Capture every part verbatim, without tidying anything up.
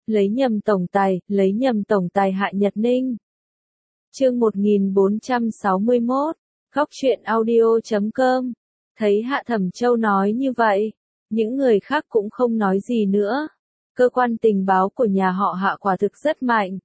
lấy nhầm tổng tài, lấy nhầm tổng tài Hạ Nhật Ninh. Chương một nghìn bốn trăm sáu mươi mốt, góc truyện audio chấm com. Thấy Hạ Thẩm Châu nói như vậy, những người khác cũng không nói gì nữa. Cơ quan tình báo của nhà họ Hạ quả thực rất mạnh.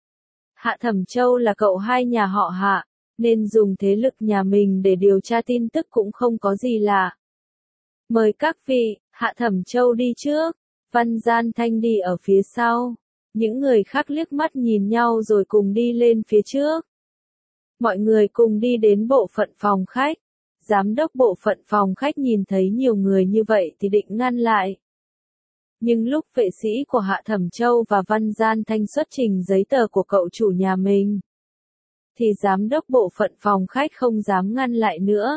Hạ Thẩm Châu là cậu hai nhà họ Hạ, nên dùng thế lực nhà mình để điều tra tin tức cũng không có gì lạ. Mời các vị, Hạ Thẩm Châu đi trước, Văn Gian Thanh đi ở phía sau. Những người khác liếc mắt nhìn nhau rồi cùng đi lên phía trước. Mọi người cùng đi đến bộ phận phòng khách. Giám đốc bộ phận phòng khách nhìn thấy nhiều người như vậy thì định ngăn lại. Nhưng lúc vệ sĩ của Hạ Thẩm Châu và Văn Gian Thanh xuất trình giấy tờ của cậu chủ nhà mình, thì giám đốc bộ phận phòng khách không dám ngăn lại nữa.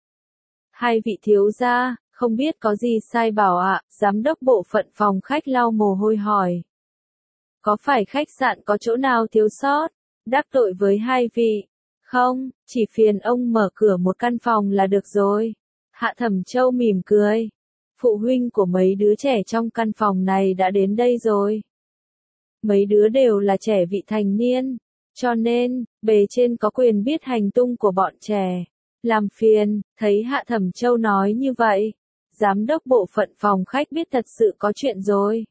Hai vị thiếu gia, không biết có gì sai bảo ạ, giám đốc bộ phận phòng khách lau mồ hôi hỏi. Có phải khách sạn có chỗ nào thiếu sót, đắc tội với hai vị? Không, chỉ phiền ông mở cửa một căn phòng là được rồi. Hạ Thẩm Châu mỉm cười. Phụ huynh của mấy đứa trẻ trong căn phòng này đã đến đây rồi. Mấy đứa đều là trẻ vị thành niên, cho nên, bề trên có quyền biết hành tung của bọn trẻ. Làm phiền, thấy Hạ Thẩm Châu nói như vậy, giám đốc bộ phận phòng khách biết thật sự có chuyện rồi.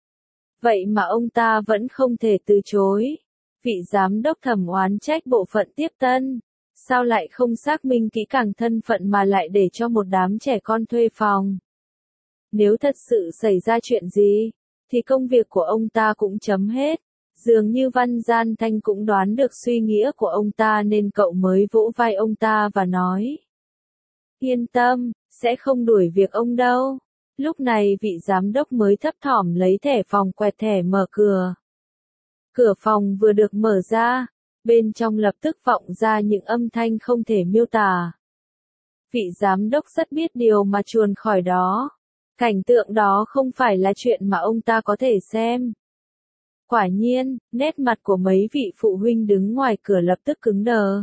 Vậy mà ông ta vẫn không thể từ chối. Vị giám đốc thẩm oán trách bộ phận tiếp tân. Sao lại không xác minh kỹ càng thân phận mà lại để cho một đám trẻ con thuê phòng? Nếu thật sự xảy ra chuyện gì, thì công việc của ông ta cũng chấm hết. Dường như Văn Gian Thanh cũng đoán được suy nghĩ của ông ta nên cậu mới vỗ vai ông ta và nói. Yên tâm, sẽ không đuổi việc ông đâu. Lúc này vị giám đốc mới thấp thỏm lấy thẻ phòng quẹt thẻ mở cửa. Cửa phòng vừa được mở ra, bên trong lập tức vọng ra những âm thanh không thể miêu tả. Vị giám đốc rất biết điều mà chuồn khỏi đó. Cảnh tượng đó không phải là chuyện mà ông ta có thể xem. Quả nhiên, nét mặt của mấy vị phụ huynh đứng ngoài cửa lập tức cứng đờ.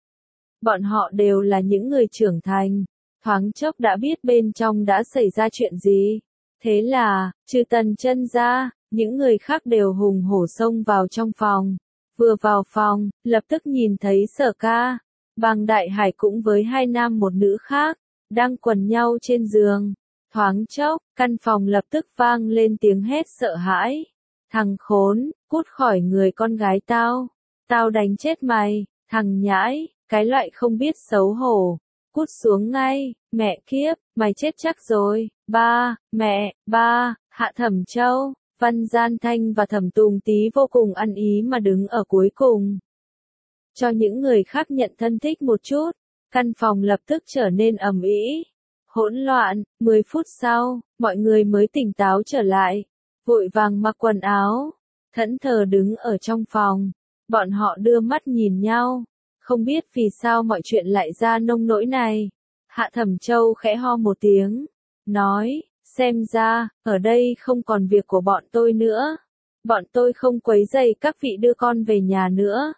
Bọn họ đều là những người trưởng thành, thoáng chốc đã biết bên trong đã xảy ra chuyện gì. Thế là, trừ Tần Chân ra, những người khác đều hùng hổ xông vào trong phòng. Vừa vào phòng, lập tức nhìn thấy Sở Ca, Bàng Đại Hải cũng với hai nam một nữ khác, đang quần nhau trên giường. Thoáng chốc, căn phòng lập tức vang lên tiếng hét sợ hãi. Thằng khốn, cút khỏi người con gái tao. Tao đánh chết mày, thằng nhãi, cái loại không biết xấu hổ. Cút xuống ngay, mẹ kiếp, mày chết chắc rồi. Ba, mẹ, ba, Hạ Thẩm Châu, Văn Gian Thanh và Thẩm Tùng Tý vô cùng ăn ý mà đứng ở cuối cùng. Cho những người khác nhận thân thích một chút, căn phòng lập tức trở nên ầm ĩ, hỗn loạn. Mười phút sau, mọi người mới tỉnh táo trở lại, vội vàng mặc quần áo, thẫn thờ đứng ở trong phòng. Bọn họ đưa mắt nhìn nhau, không biết vì sao mọi chuyện lại ra nông nỗi này. Hạ Thẩm Châu khẽ ho một tiếng, nói, xem ra, ở đây không còn việc của bọn tôi nữa. Bọn tôi không quấy rầy các vị đưa con về nhà nữa.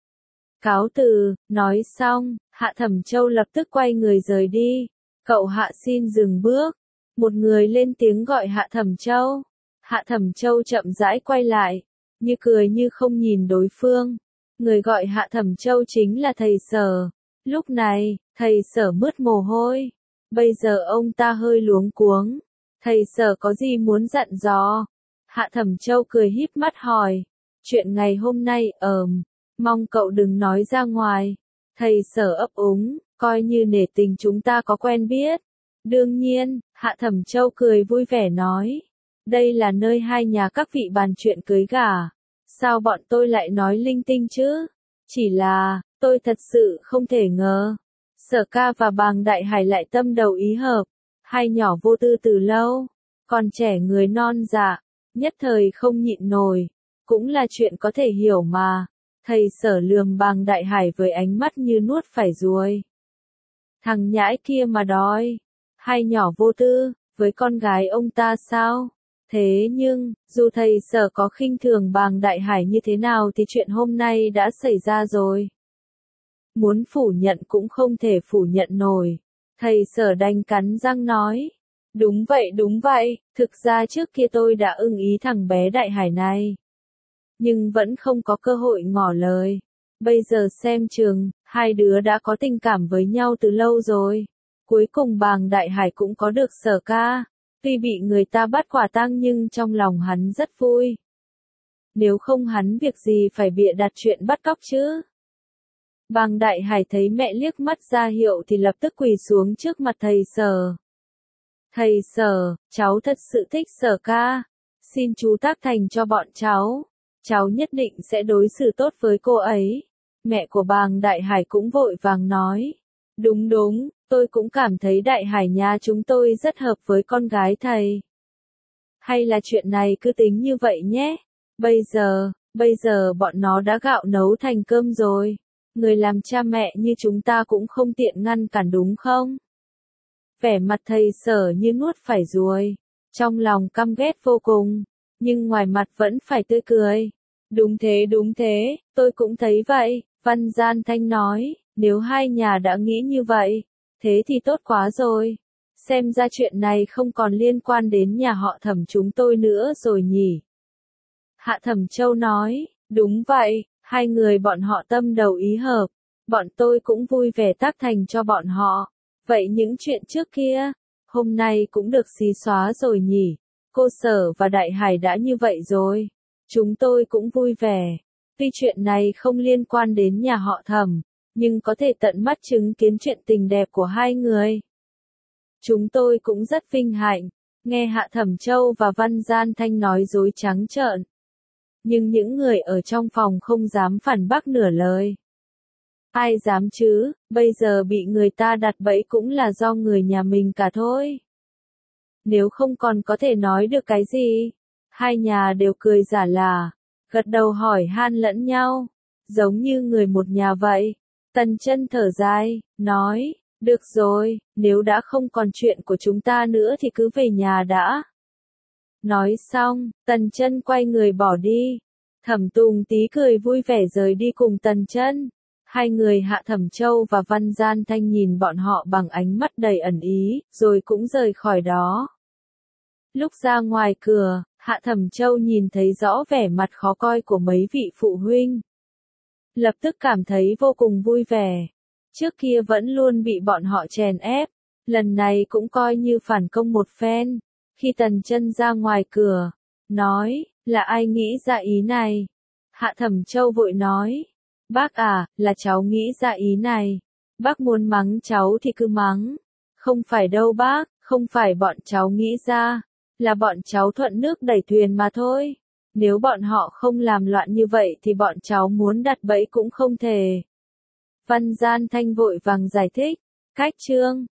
Cáo từ, nói xong, Hạ Thẩm Châu lập tức quay người rời đi. Cậu Hạ xin dừng bước. Một người lên tiếng gọi Hạ Thẩm Châu. Hạ Thẩm Châu chậm rãi quay lại, như cười như không nhìn đối phương. Người gọi Hạ Thẩm Châu chính là thầy Sở. Lúc này, thầy Sở mướt mồ hôi. Bây giờ ông ta hơi luống cuống. Thầy Sở có gì muốn dặn dò? Hạ Thẩm Châu cười híp mắt hỏi. Chuyện ngày hôm nay, ờm, mong cậu đừng nói ra ngoài. Thầy Sở ấp úng, coi như nể tình chúng ta có quen biết. Đương nhiên, Hạ Thẩm Châu cười vui vẻ nói. Đây là nơi hai nhà các vị bàn chuyện cưới gả. Sao bọn tôi lại nói linh tinh chứ? Chỉ là, tôi thật sự không thể ngờ. Sở Ca và Bàng Đại Hải lại tâm đầu ý hợp. Hai nhỏ vô tư từ lâu, còn trẻ người non dạ, nhất thời không nhịn nổi. Cũng là chuyện có thể hiểu mà. Thầy Sở lườm Bàng Đại Hải với ánh mắt như nuốt phải ruồi. Thằng nhãi kia mà đói. Hai nhỏ vô tư, với con gái ông ta sao? Thế nhưng, dù thầy Sở có khinh thường Bàng Đại Hải như thế nào thì chuyện hôm nay đã xảy ra rồi. Muốn phủ nhận cũng không thể phủ nhận nổi. Thầy Sở đành cắn răng nói. Đúng vậy đúng vậy, thực ra trước kia tôi đã ưng ý thằng bé Đại Hải này. Nhưng vẫn không có cơ hội ngỏ lời. Bây giờ xem chừng, hai đứa đã có tình cảm với nhau từ lâu rồi. Cuối cùng Bàng Đại Hải cũng có được Sở Ca. Tuy bị người ta bắt quả tang nhưng trong lòng hắn rất vui. Nếu không hắn việc gì phải bịa đặt chuyện bắt cóc chứ. Bàng Đại Hải thấy mẹ liếc mắt ra hiệu thì lập tức quỳ xuống trước mặt thầy Sở. Thầy Sở, cháu thật sự thích Sở Ca. Xin chú tác thành cho bọn cháu. Cháu nhất định sẽ đối xử tốt với cô ấy. Mẹ của Bàng Đại Hải cũng vội vàng nói. Đúng đúng, tôi cũng cảm thấy Đại Hải nhà chúng tôi rất hợp với con gái thầy. Hay là chuyện này cứ tính như vậy nhé. Bây giờ, bây giờ bọn nó đã gạo nấu thành cơm rồi. Người làm cha mẹ như chúng ta cũng không tiện ngăn cản đúng không? Vẻ mặt thầy Sở như nuốt phải ruồi. Trong lòng căm ghét vô cùng. Nhưng ngoài mặt vẫn phải tươi cười. Đúng thế đúng thế, tôi cũng thấy vậy. Văn Gian Thanh nói, nếu hai nhà đã nghĩ như vậy, thế thì tốt quá rồi. Xem ra chuyện này không còn liên quan đến nhà họ Thẩm chúng tôi nữa rồi nhỉ. Hạ Thẩm Châu nói, đúng vậy, hai người bọn họ tâm đầu ý hợp. Bọn tôi cũng vui vẻ tác thành cho bọn họ. Vậy những chuyện trước kia, hôm nay cũng được xí xóa rồi nhỉ. Cô Sở và Đại Hải đã như vậy rồi. Chúng tôi cũng vui vẻ. Tuy chuyện này không liên quan đến nhà họ Thẩm, nhưng có thể tận mắt chứng kiến chuyện tình đẹp của hai người. Chúng tôi cũng rất vinh hạnh. Nghe Hạ Thẩm Châu và Văn Gian Thanh nói dối trắng trợn. Nhưng những người ở trong phòng không dám phản bác nửa lời. Ai dám chứ, bây giờ bị người ta đặt bẫy cũng là do người nhà mình cả thôi. Nếu không còn có thể nói được cái gì. Hai nhà đều cười giả là, gật đầu hỏi han lẫn nhau, giống như người một nhà vậy. Tần Chân thở dài, nói, được rồi, nếu đã không còn chuyện của chúng ta nữa thì cứ về nhà đã. Nói xong, Tần Chân quay người bỏ đi. Thẩm Tùng Tý cười vui vẻ rời đi cùng Tần Chân. Hai người Hạ Thẩm Châu và Văn Gian Thanh nhìn bọn họ bằng ánh mắt đầy ẩn ý, rồi cũng rời khỏi đó. Lúc ra ngoài cửa, Hạ Thẩm Châu nhìn thấy rõ vẻ mặt khó coi của mấy vị phụ huynh. Lập tức cảm thấy vô cùng vui vẻ. Trước kia vẫn luôn bị bọn họ chèn ép, lần này cũng coi như phản công một phen. Khi Tần Chân ra ngoài cửa, nói, là ai nghĩ ra ý này? Hạ Thẩm Châu vội nói, bác à, là cháu nghĩ ra ý này. Bác muốn mắng cháu thì cứ mắng. Không phải đâu bác, không phải bọn cháu nghĩ ra. Là bọn cháu thuận nước đẩy thuyền mà thôi. Nếu bọn họ không làm loạn như vậy thì bọn cháu muốn đặt bẫy cũng không thể. Văn Gian Thanh vội vàng giải thích. Cách chương